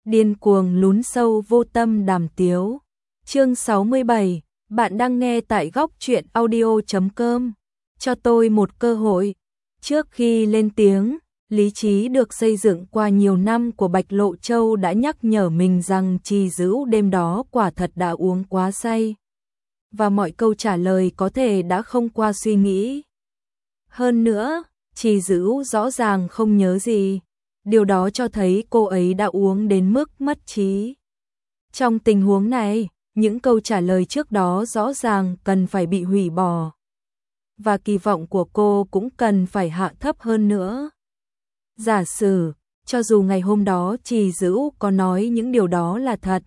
Điên cuồng lún sâu vô tâm đàm tiếu. Chương 67, bạn đang nghe tại góc truyện audio.com. Cho tôi một cơ hội. Trước khi lên tiếng, lý trí được xây dựng qua nhiều năm của Bạch Lộ Châu đã nhắc nhở mình rằng Trì Dữu đêm đó quả thật đã uống quá say. Và mọi câu trả lời có thể đã không qua suy nghĩ. Hơn nữa, Trì Dữu rõ ràng không nhớ gì. Điều đó cho thấy cô ấy đã uống đến mức mất trí. Trong tình huống này, những câu trả lời trước đó rõ ràng cần phải bị hủy bỏ. Và kỳ vọng của cô cũng cần phải hạ thấp hơn nữa. Giả sử, cho dù ngày hôm đó Trì Dữu có nói những điều đó là thật,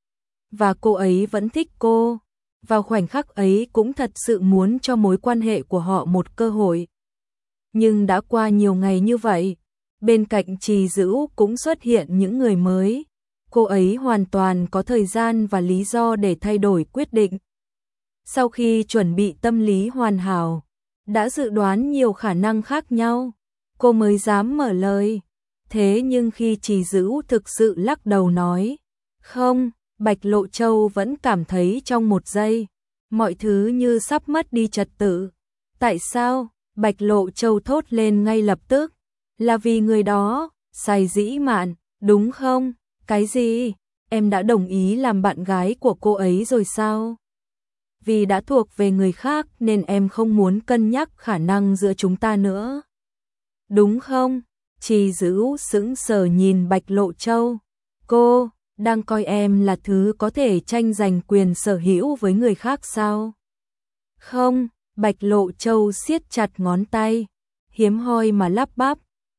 và cô ấy vẫn thích cô, vào khoảnh khắc ấy cũng thật sự muốn cho mối quan hệ của họ một cơ hội. Nhưng đã qua nhiều ngày như vậy, bên cạnh Trì Dữu cũng xuất hiện những người mới. Cô ấy hoàn toàn có thời gian và lý do để thay đổi quyết định. Sau khi chuẩn bị tâm lý hoàn hảo, đã dự đoán nhiều khả năng khác nhau, cô mới dám mở lời. Thế nhưng khi Trì Dữu thực sự lắc đầu nói, không, Bạch Lộ Châu vẫn cảm thấy trong một giây, mọi thứ như sắp mất đi trật tự. Tại sao? Bạch Lộ Châu thốt lên ngay lập tức. Là vì người đó, say dĩ mạn, đúng không? Cái gì? Em đã đồng ý làm bạn gái của cô ấy rồi sao? Vì đã thuộc về người khác nên em không muốn cân nhắc khả năng giữa chúng ta nữa. Đúng không? Trì Dữu sững sờ nhìn Bạch Lộ Châu. Cô đang coi em là thứ có thể tranh giành quyền sở hữu với người khác sao? Không, Bạch Lộ Châu siết chặt ngón tay, hiếm hoi mà lắp bắp.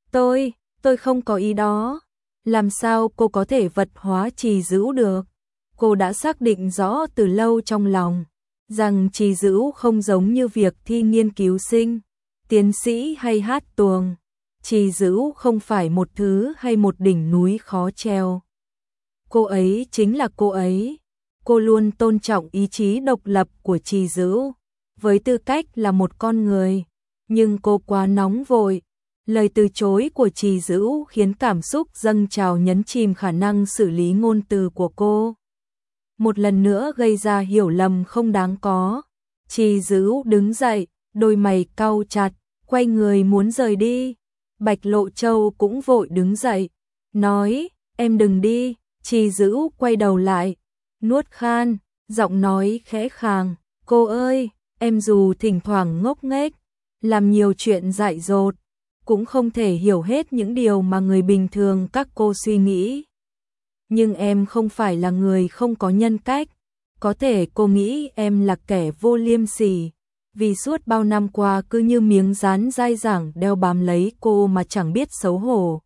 Tôi không có ý đó. Làm sao cô có thể vật hóa Trì Dữu được? Cô đã xác định rõ từ lâu trong lòng rằng Trì Dữu không giống như việc thi nghiên cứu sinh, tiến sĩ hay hát tuồng. Trì Dữu không phải một thứ hay một đỉnh núi khó treo. Cô ấy chính là cô ấy. Cô luôn tôn trọng ý chí độc lập của Trì Dữu với tư cách là một con người, nhưng cô quá nóng vội. Lời từ chối của Trì Dữu khiến cảm xúc dâng trào nhấn chìm khả năng xử lý ngôn từ của cô. Một lần nữa gây ra hiểu lầm không đáng có. Trì Dữu đứng dậy, đôi mày cau chặt, quay người muốn rời đi. Bạch Lộ Châu cũng vội đứng dậy, nói, em đừng đi. Trì Dữu quay đầu lại, nuốt khan, giọng nói khẽ khàng, cô ơi, em dù thỉnh thoảng ngốc nghếch, làm nhiều chuyện dại dột, cũng không thể hiểu hết những điều mà người bình thường các cô suy nghĩ. Nhưng em không phải là người không có nhân cách. Có thể cô nghĩ em là kẻ vô liêm sỉ, vì suốt bao năm qua cứ như miếng dán dai dẳng đeo bám lấy cô mà chẳng biết xấu hổ.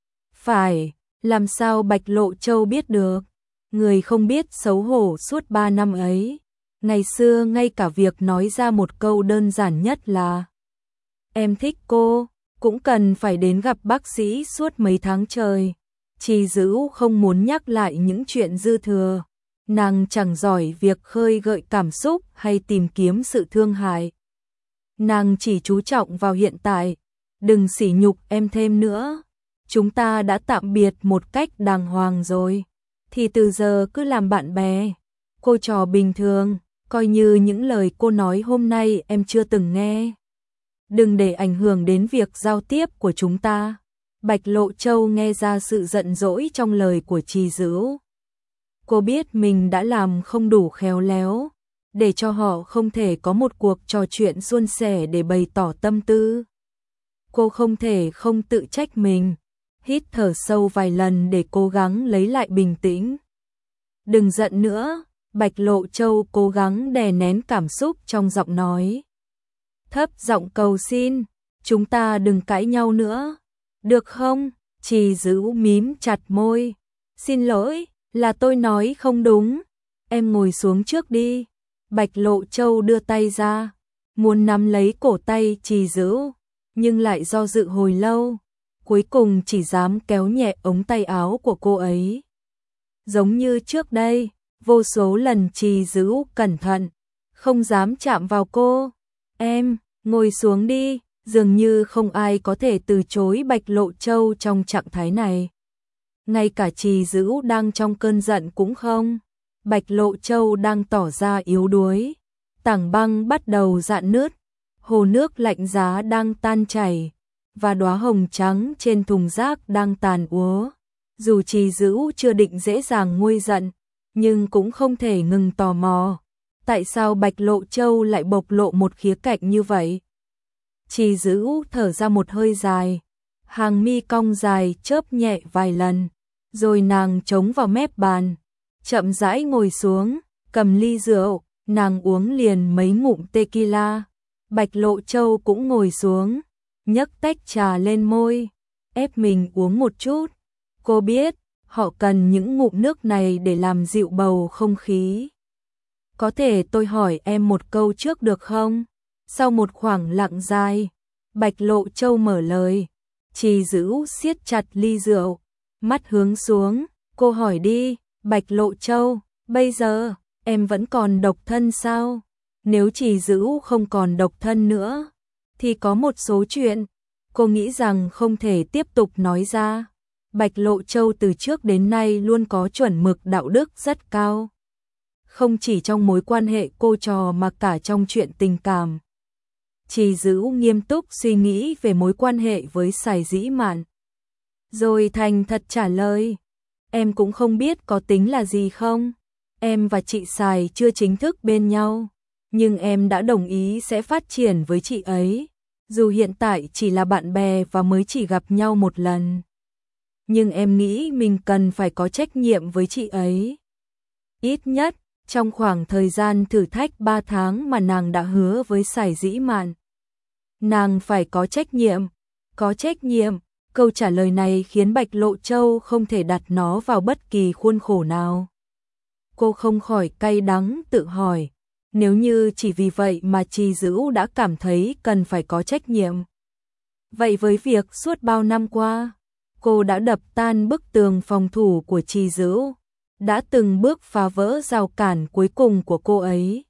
Phải, làm sao Bạch Lộ Châu biết được? Người không biết xấu hổ suốt 3 năm ấy. Ngày xưa ngay cả việc nói ra một câu đơn giản nhất là em thích cô cũng cần phải đến gặp bác sĩ suốt mấy tháng trời. Trì Dữu không muốn nhắc lại những chuyện dư thừa. Nàng chẳng giỏi việc khơi gợi cảm xúc hay tìm kiếm sự thương hại. Nàng chỉ chú trọng vào hiện tại. Đừng sỉ nhục em thêm nữa. Chúng ta đã tạm biệt một cách đàng hoàng rồi. Thì từ giờ cứ làm bạn bè. Cô trò bình thường, coi như những lời cô nói hôm nay em chưa từng nghe. Đừng để ảnh hưởng đến việc giao tiếp của chúng ta. Bạch Lộ Châu nghe ra sự giận dỗi trong lời của Trì Dữu. Cô biết mình đã làm không đủ khéo léo, để cho họ không thể có một cuộc trò chuyện suôn sẻ để bày tỏ tâm tư. Cô không thể không tự trách mình, hít thở sâu vài lần để cố gắng lấy lại bình tĩnh. Đừng giận nữa, Bạch Lộ Châu cố gắng đè nén cảm xúc trong giọng nói. Thấp giọng cầu xin, chúng ta đừng cãi nhau nữa, được không? Trì Dữu mím chặt môi. Xin lỗi, là tôi nói không đúng. Em ngồi xuống trước đi. Bạch Lộ Châu đưa tay ra, muốn nắm lấy cổ tay Trì Dữu, nhưng lại do dự hồi lâu. Cuối cùng chỉ dám kéo nhẹ ống tay áo của cô ấy. Giống như trước đây, vô số lần Trì Dữu cẩn thận, không dám chạm vào cô. Em, ngồi xuống đi. Dường như không ai có thể từ chối Bạch Lộ Châu trong trạng thái này. ngay cả Trì Dữ đang trong cơn giận cũng không. Bạch Lộ Châu đang tỏ ra yếu đuối. Tảng băng bắt đầu rạn nứt, hồ nước lạnh giá đang tan chảy, và đóa hồng trắng trên thùng rác đang tàn úa. Dù Trì Dữ chưa định dễ dàng nguôi giận, nhưng cũng không thể ngừng tò mò. Tại sao Bạch Lộ Châu lại bộc lộ một khía cạnh như vậy? Trì Dữ thở ra một hơi dài, hàng mi cong dài chớp nhẹ vài lần, rồi nàng chống vào mép bàn, chậm rãi ngồi xuống, cầm ly rượu, nàng uống liền mấy ngụm tequila. Bạch Lộ Châu cũng ngồi xuống, nhấc tách trà lên môi, ép mình uống một chút. Cô biết, họ cần những ngụm nước này để làm dịu bầu không khí. Có thể tôi hỏi em một câu trước được không? Sau một khoảng lặng dài, Bạch Lộ Châu mở lời. Trì Dữ siết chặt ly rượu, mắt hướng xuống, cô hỏi đi. Bạch Lộ Châu, bây giờ, em vẫn còn độc thân sao? Nếu Trì Dữ không còn độc thân nữa, thì có một số chuyện, cô nghĩ rằng không thể tiếp tục nói ra. Bạch Lộ Châu từ trước đến nay luôn có chuẩn mực đạo đức rất cao. Không chỉ trong mối quan hệ cô trò mà cả trong chuyện tình cảm. Trì Dữ nghiêm túc suy nghĩ về mối quan hệ với Sài Dĩ Mạn. Rồi thành thật trả lời, em cũng không biết có tính là gì không. Em và chị Sài chưa chính thức bên nhau, nhưng em đã đồng ý sẽ phát triển với chị ấy. Dù hiện tại chỉ là bạn bè và mới chỉ gặp nhau một lần, nhưng em nghĩ mình cần phải có trách nhiệm với chị ấy. Ít nhất, trong khoảng thời gian thử thách 3 tháng mà nàng đã hứa với Sài Dĩ Mạn. Nàng phải có trách nhiệm. Có trách nhiệm, câu trả lời này khiến Bạch Lộ Châu không thể đặt nó vào bất kỳ khuôn khổ nào. Cô không khỏi cay đắng tự hỏi, nếu như chỉ vì vậy mà Trì Dữ đã cảm thấy cần phải có trách nhiệm. Vậy với việc suốt bao năm qua, cô đã đập tan bức tường phòng thủ của Trì Dữ, đã từng bước phá vỡ rào cản cuối cùng của cô ấy.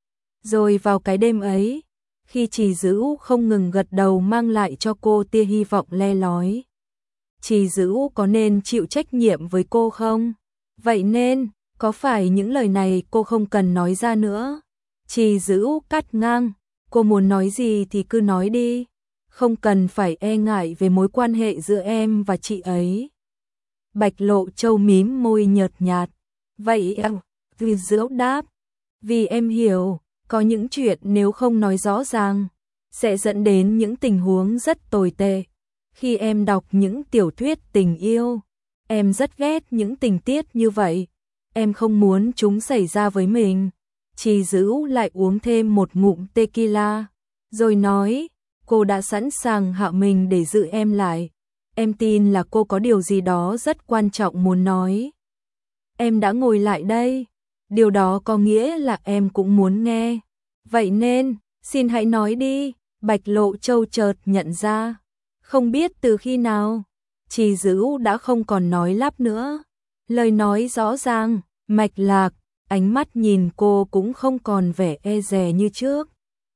Rồi vào cái đêm ấy, khi Trì Dữ không ngừng gật đầu mang lại cho cô tia hy vọng le lói. Trì Dữ có nên chịu trách nhiệm với cô không? Vậy nên, có phải những lời này cô không cần nói ra nữa? Trì Dữ cắt ngang, cô muốn nói gì thì cứ nói đi, không cần phải e ngại về mối quan hệ giữa em và chị ấy. Bạch Lộ Châu mím môi nhợt nhạt, vậy em, Trì Dữ đáp, vì em hiểu, có những chuyện nếu không nói rõ ràng, sẽ dẫn đến những tình huống rất tồi tệ. Khi em đọc những tiểu thuyết tình yêu, em rất ghét những tình tiết như vậy, em không muốn chúng xảy ra với mình. Trì Dữ lại uống thêm một ngụm tequila, rồi nói, cô đã sẵn sàng hạ mình để giữ em lại. Em tin là cô có điều gì đó rất quan trọng muốn nói. Em đã ngồi lại đây, điều đó có nghĩa là em cũng muốn nghe. Vậy nên, xin hãy nói đi. Bạch Lộ Châu chợt nhận ra, không biết từ khi nào, Trì Dữ đã không còn nói lắp nữa. Lời nói rõ ràng, mạch lạc, ánh mắt nhìn cô cũng không còn vẻ e dè như trước,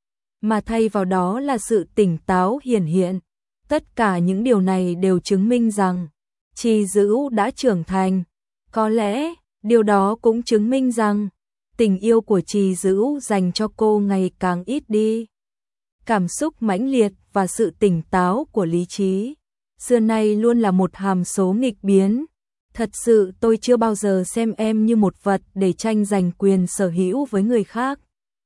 mà thay vào đó là sự tỉnh táo hiển hiện. Tất cả những điều này đều chứng minh rằng Trì Dữ đã trưởng thành. Có lẽ, điều đó cũng chứng minh rằng tình yêu của Trì Dữ dành cho cô ngày càng ít đi. Cảm xúc mãnh liệt và sự tỉnh táo của lý trí xưa nay luôn là một hàm số nghịch biến. Thật sự tôi chưa bao giờ xem em như một vật để tranh giành quyền sở hữu với người khác.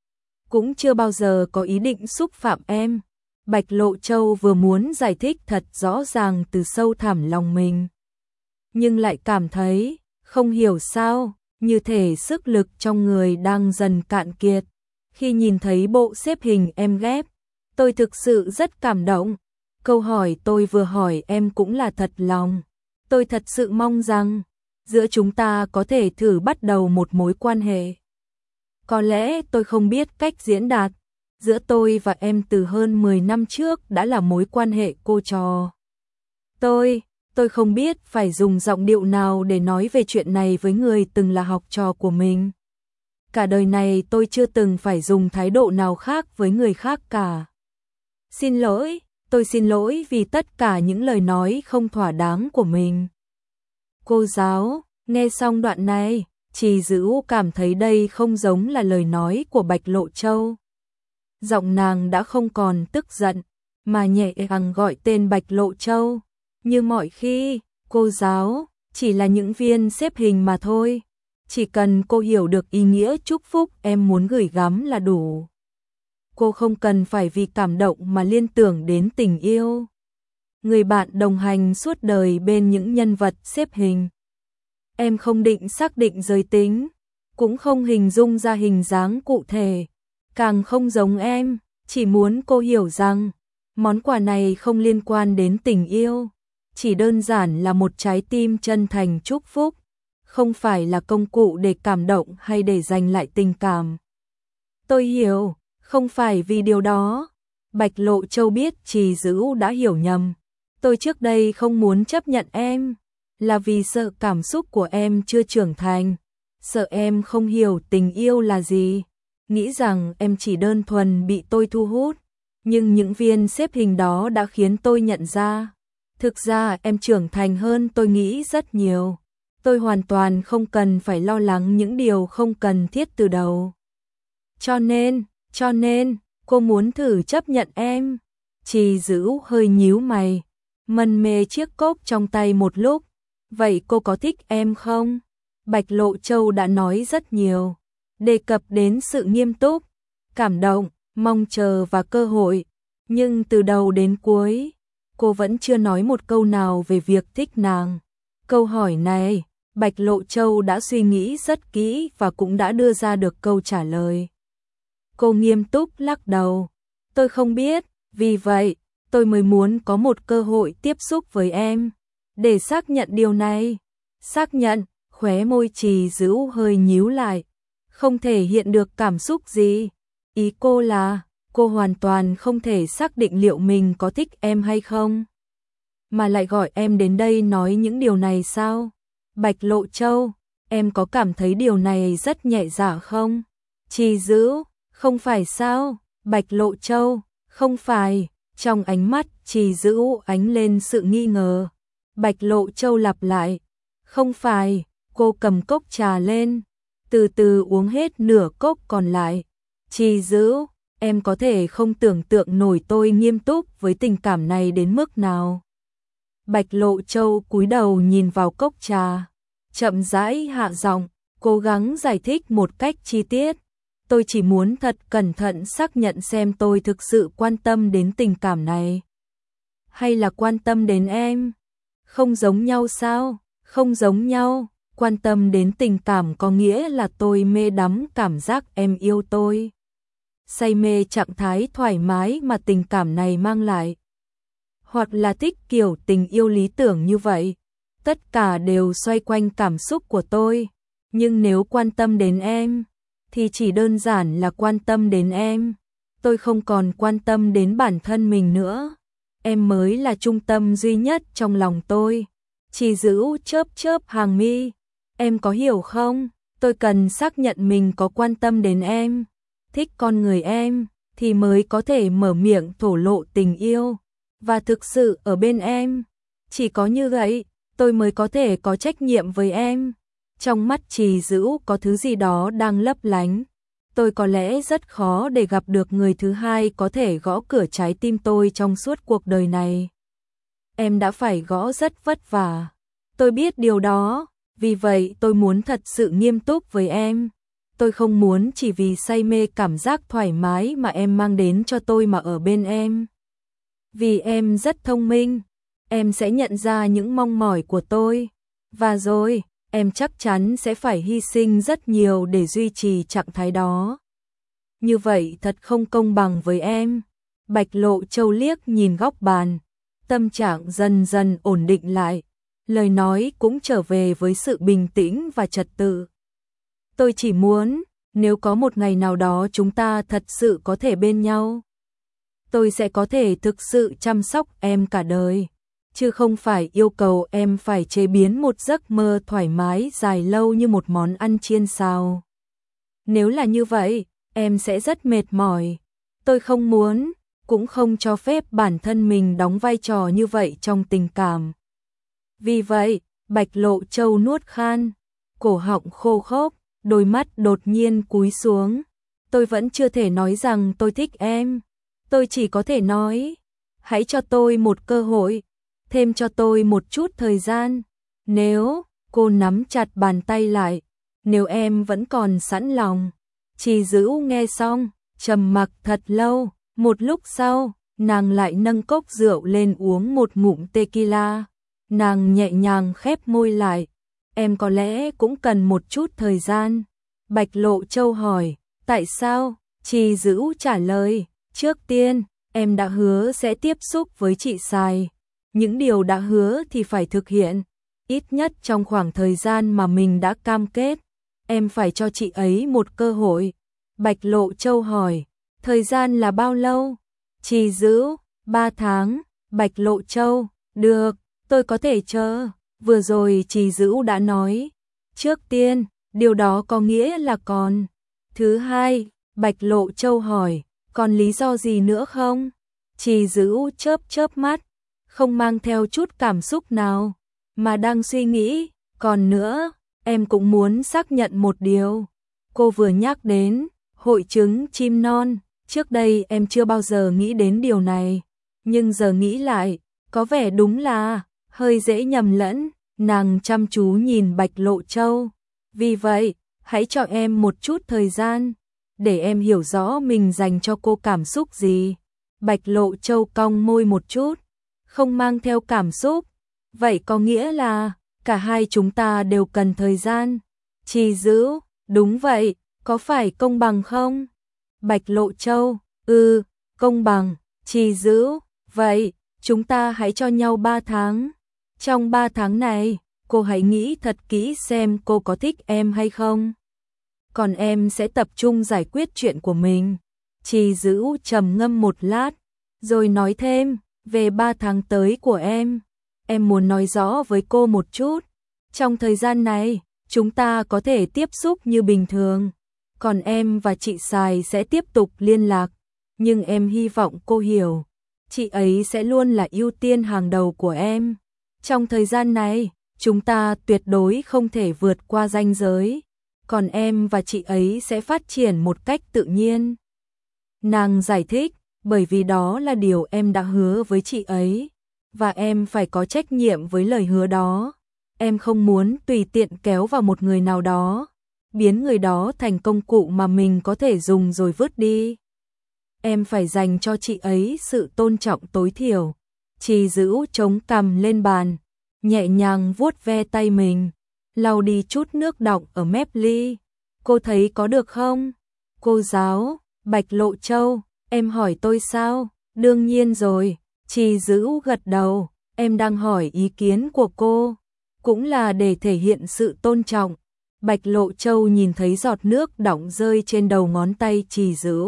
Cũng chưa bao giờ có ý định xúc phạm em. Bạch Lộ Châu vừa muốn giải thích thật rõ ràng từ sâu thẳm lòng mình, nhưng lại cảm thấy, không hiểu sao, như thể sức lực trong người đang dần cạn kiệt. Khi nhìn thấy bộ xếp hình em ghép, tôi thực sự rất cảm động. Câu hỏi tôi vừa hỏi em cũng là thật lòng. Tôi thật sự mong rằng, giữa chúng ta có thể thử bắt đầu một mối quan hệ. Có lẽ tôi không biết cách diễn đạt. Giữa tôi và em từ hơn 10 năm trước đã là mối quan hệ cô trò. Tôi không biết phải dùng giọng điệu nào để nói về chuyện này với người từng là học trò của mình. Cả đời này tôi chưa từng phải dùng thái độ nào khác với người khác cả. Xin lỗi, tôi xin lỗi vì tất cả những lời nói không thỏa đáng của mình. Cô giáo, nghe xong đoạn này, Trì Dữ cảm thấy đây không giống là lời nói của Bạch Lộ Châu. Giọng nàng đã không còn tức giận, mà nhẹ nhàng gọi tên Bạch Lộ Châu. Như mọi khi, cô giáo, chỉ là những viên xếp hình mà thôi. Chỉ cần cô hiểu được ý nghĩa chúc phúc em muốn gửi gắm là đủ. Cô không cần phải vì cảm động mà liên tưởng đến tình yêu. Người bạn đồng hành suốt đời bên những nhân vật xếp hình. Em không định xác định giới tính, cũng không hình dung ra hình dáng cụ thể, càng không giống em, chỉ muốn cô hiểu rằng món quà này không liên quan đến tình yêu, chỉ đơn giản là một trái tim chân thành chúc phúc, không phải là công cụ để cảm động hay để giành lại tình cảm. Tôi hiểu, không phải vì điều đó. Bạch Lộ Châu biết Trì Dữ đã hiểu nhầm. Tôi trước đây không muốn chấp nhận em, là vì sợ cảm xúc của em chưa trưởng thành, sợ em không hiểu tình yêu là gì, nghĩ rằng em chỉ đơn thuần bị tôi thu hút, nhưng những viên xếp hình đó đã khiến tôi nhận ra, thực ra em trưởng thành hơn tôi nghĩ rất nhiều. Tôi hoàn toàn không cần phải lo lắng những điều không cần thiết từ đầu. Cho nên, cô muốn thử chấp nhận em. Trì Dữ hơi nhíu mày, mân mê chiếc cốc trong tay một lúc. Vậy cô có thích em không? Bạch Lộ Châu đã nói rất nhiều, đề cập đến sự nghiêm túc, cảm động, mong chờ và cơ hội. Nhưng từ đầu đến cuối, cô vẫn chưa nói một câu nào về việc thích nàng. Câu hỏi này, Bạch Lộ Châu đã suy nghĩ rất kỹ và cũng đã đưa ra được câu trả lời. Cô nghiêm túc lắc đầu. Tôi không biết, vì vậy, tôi mới muốn có một cơ hội tiếp xúc với em. Để xác nhận điều này. Xác nhận, khóe môi Trì Dữ hơi nhíu lại. Không thể hiện được cảm xúc gì. Ý cô là, cô hoàn toàn không thể xác định liệu mình có thích em hay không. Mà lại gọi em đến đây nói những điều này sao? Bạch Lộ Châu, em có cảm thấy điều này rất nhẹ dạ không? Trì Dữ, không phải sao? Bạch Lộ Châu, không phải. Trong ánh mắt Trì Dữ ánh lên sự nghi ngờ. Bạch Lộ Châu lặp lại. Không phải. Cô cầm cốc trà lên, từ từ uống hết nửa cốc còn lại. Trì Dữ, em có thể không tưởng tượng nổi tôi nghiêm túc với tình cảm này đến mức nào. Bạch Lộ Châu cúi đầu nhìn vào cốc trà, chậm rãi hạ giọng, cố gắng giải thích một cách chi tiết. Tôi chỉ muốn thật cẩn thận xác nhận xem tôi thực sự quan tâm đến tình cảm này. Hay là quan tâm đến em? Không giống nhau sao? Không giống nhau. Quan tâm đến tình cảm có nghĩa là tôi mê đắm cảm giác em yêu tôi. Say mê trạng thái thoải mái mà tình cảm này mang lại. Hoặc là thích kiểu tình yêu lý tưởng như vậy. Tất cả đều xoay quanh cảm xúc của tôi. Nhưng nếu quan tâm đến em, thì chỉ đơn giản là quan tâm đến em. Tôi không còn quan tâm đến bản thân mình nữa. Em mới là trung tâm duy nhất trong lòng tôi. Trì Dữ chớp chớp hàng mi. Em có hiểu không? Tôi cần xác nhận mình có quan tâm đến em, thích con người em, thì mới có thể mở miệng thổ lộ tình yêu, và thực sự ở bên em. Chỉ có như vậy, tôi mới có thể có trách nhiệm với em. Trong mắt Trì Dữ có thứ gì đó đang lấp lánh. Tôi có lẽ rất khó để gặp được người thứ hai có thể gõ cửa trái tim tôi trong suốt cuộc đời này. Em đã phải gõ rất vất vả. Tôi biết điều đó. Vì vậy tôi muốn thật sự nghiêm túc với em. Tôi không muốn chỉ vì say mê cảm giác thoải mái mà em mang đến cho tôi mà ở bên em. Vì em rất thông minh, em sẽ nhận ra những mong mỏi của tôi. Và rồi, em chắc chắn sẽ phải hy sinh rất nhiều để duy trì trạng thái đó. Như vậy thật không công bằng với em. Bạch Lộ Châu liếc nhìn góc bàn, tâm trạng dần dần ổn định lại. Lời nói cũng trở về với sự bình tĩnh và trật tự. Tôi chỉ muốn, nếu có một ngày nào đó chúng ta thật sự có thể bên nhau, tôi sẽ có thể thực sự chăm sóc em cả đời, chứ không phải yêu cầu em phải chế biến một giấc mơ thoải mái dài lâu như một món ăn chiên xào. Nếu là như vậy, em sẽ rất mệt mỏi. Tôi không muốn, cũng không cho phép bản thân mình đóng vai trò như vậy trong tình cảm. Vì vậy, Bạch Lộ Châu nuốt khan, cổ họng khô khốc, đôi mắt đột nhiên cúi xuống. Tôi vẫn chưa thể nói rằng tôi thích em. Tôi chỉ có thể nói, hãy cho tôi một cơ hội, thêm cho tôi một chút thời gian. Nếu, cô nắm chặt bàn tay lại, nếu em vẫn còn sẵn lòng. Trì Dữ nghe xong, trầm mặc thật lâu, một lúc sau, nàng lại nâng cốc rượu lên uống một ngụm tequila. Nàng nhẹ nhàng khép môi lại, em có lẽ cũng cần một chút thời gian. Bạch Lộ Châu hỏi, tại sao? Trì Dữ trả lời, trước tiên, em đã hứa sẽ tiếp xúc với chị Sài. Những điều đã hứa thì phải thực hiện, ít nhất trong khoảng thời gian mà mình đã cam kết. Em phải cho chị ấy một cơ hội. Bạch Lộ Châu hỏi, thời gian là bao lâu? Trì Dữ, 3 tháng. Bạch Lộ Châu, được, tôi có thể chờ. Vừa rồi Trì Dữ đã nói, trước tiên, điều đó có nghĩa là còn. Thứ hai, Bạch Lộ Châu hỏi, còn lý do gì nữa không? Trì Dữ chớp mắt, không mang theo chút cảm xúc nào, mà đang suy nghĩ, còn nữa, em cũng muốn xác nhận một điều. Cô vừa nhắc đến hội chứng chim non, trước đây em chưa bao giờ nghĩ đến điều này, nhưng giờ nghĩ lại, có vẻ đúng là hơi dễ nhầm lẫn. Nàng chăm chú nhìn Bạch Lộ Châu, vì vậy, hãy cho em một chút thời gian, để em hiểu rõ mình dành cho cô cảm xúc gì. Bạch Lộ Châu cong môi một chút, không mang theo cảm xúc, vậy có nghĩa là cả hai chúng ta đều cần thời gian. Trì Dữ, đúng vậy, có phải công bằng không? Bạch Lộ Châu, công bằng. Trì Dữ, vậy, chúng ta hãy cho nhau 3 tháng. Trong 3 tháng này, cô hãy nghĩ thật kỹ xem cô có thích em hay không. Còn em sẽ tập trung giải quyết chuyện của mình. Trì Dữ trầm ngâm một lát, rồi nói thêm, về 3 tháng tới của em muốn nói rõ với cô một chút. Trong thời gian này, chúng ta có thể tiếp xúc như bình thường, còn em và chị Sài sẽ tiếp tục liên lạc, nhưng em hy vọng cô hiểu, chị ấy sẽ luôn là ưu tiên hàng đầu của em. Trong thời gian này, chúng ta tuyệt đối không thể vượt qua ranh giới, còn em và chị ấy sẽ phát triển một cách tự nhiên. Nàng giải thích, bởi vì đó là điều em đã hứa với chị ấy, và em phải có trách nhiệm với lời hứa đó. Em không muốn tùy tiện kéo vào một người nào đó, biến người đó thành công cụ mà mình có thể dùng rồi vứt đi. Em phải dành cho chị ấy sự tôn trọng tối thiểu. Trì Dữ chống cằm lên bàn, nhẹ nhàng vuốt ve tay mình, lau đi chút nước đọng ở mép ly. Cô thấy có được không? Cô giáo, Bạch Lộ Châu, em hỏi tôi sao? Đương nhiên rồi. Trì Dữ gật đầu, em đang hỏi ý kiến của cô, cũng là để thể hiện sự tôn trọng. Bạch Lộ Châu nhìn thấy giọt nước đọng rơi trên đầu ngón tay Trì Dữ,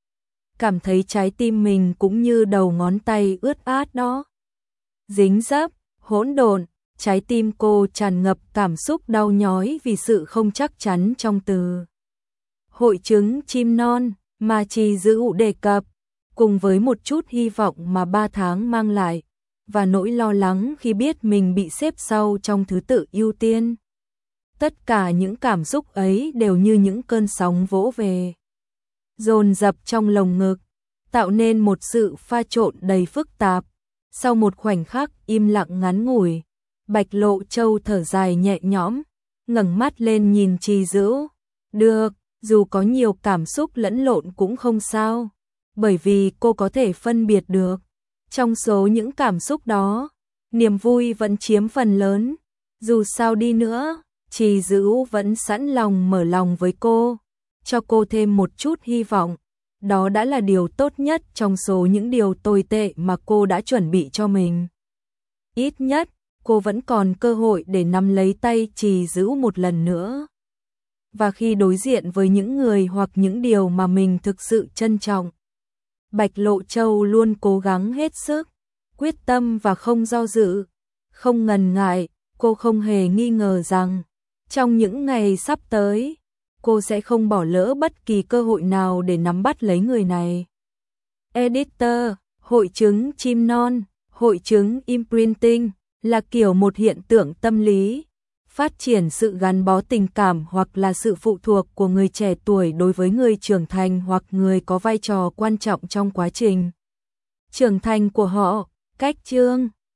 cảm thấy trái tim mình cũng như đầu ngón tay ướt át đó. Dính dấp, hỗn độn, trái tim cô tràn ngập cảm xúc đau nhói vì sự không chắc chắn trong từ hội chứng chim non mà Trì Dữ đề cập, cùng với một chút hy vọng mà 3 tháng mang lại, và nỗi lo lắng khi biết mình bị xếp sau trong thứ tự ưu tiên. Tất cả những cảm xúc ấy đều như những cơn sóng vỗ về, dồn dập trong lồng ngực, tạo nên một sự pha trộn đầy phức tạp. Sau một khoảnh khắc im lặng ngắn ngủi, Bạch Lộ Châu thở dài nhẹ nhõm, ngẩng mắt lên nhìn Trì Dữ. Được, dù có nhiều cảm xúc lẫn lộn cũng không sao, bởi vì cô có thể phân biệt được. Trong số những cảm xúc đó, niềm vui vẫn chiếm phần lớn. Dù sao đi nữa, Trì Dữ vẫn sẵn lòng mở lòng với cô, cho cô thêm một chút hy vọng. Đó đã là điều tốt nhất trong số những điều tồi tệ mà cô đã chuẩn bị cho mình. Ít nhất, cô vẫn còn cơ hội để nắm lấy tay Trì Dữ một lần nữa. Và khi đối diện với những người hoặc những điều mà mình thực sự trân trọng, Bạch Lộ Châu luôn cố gắng hết sức, quyết tâm và không do dự, không ngần ngại. Cô không hề nghi ngờ rằng, trong những ngày sắp tới, cô sẽ không bỏ lỡ bất kỳ cơ hội nào để nắm bắt lấy người này. Editor, hội chứng chim non, hội chứng imprinting. là kiểu một hiện tượng tâm lý, phát triển sự gắn bó tình cảm hoặc là sự phụ thuộc của người trẻ tuổi đối với người trưởng thành hoặc người có vai trò quan trọng trong quá trình trưởng thành của họ. Cách chương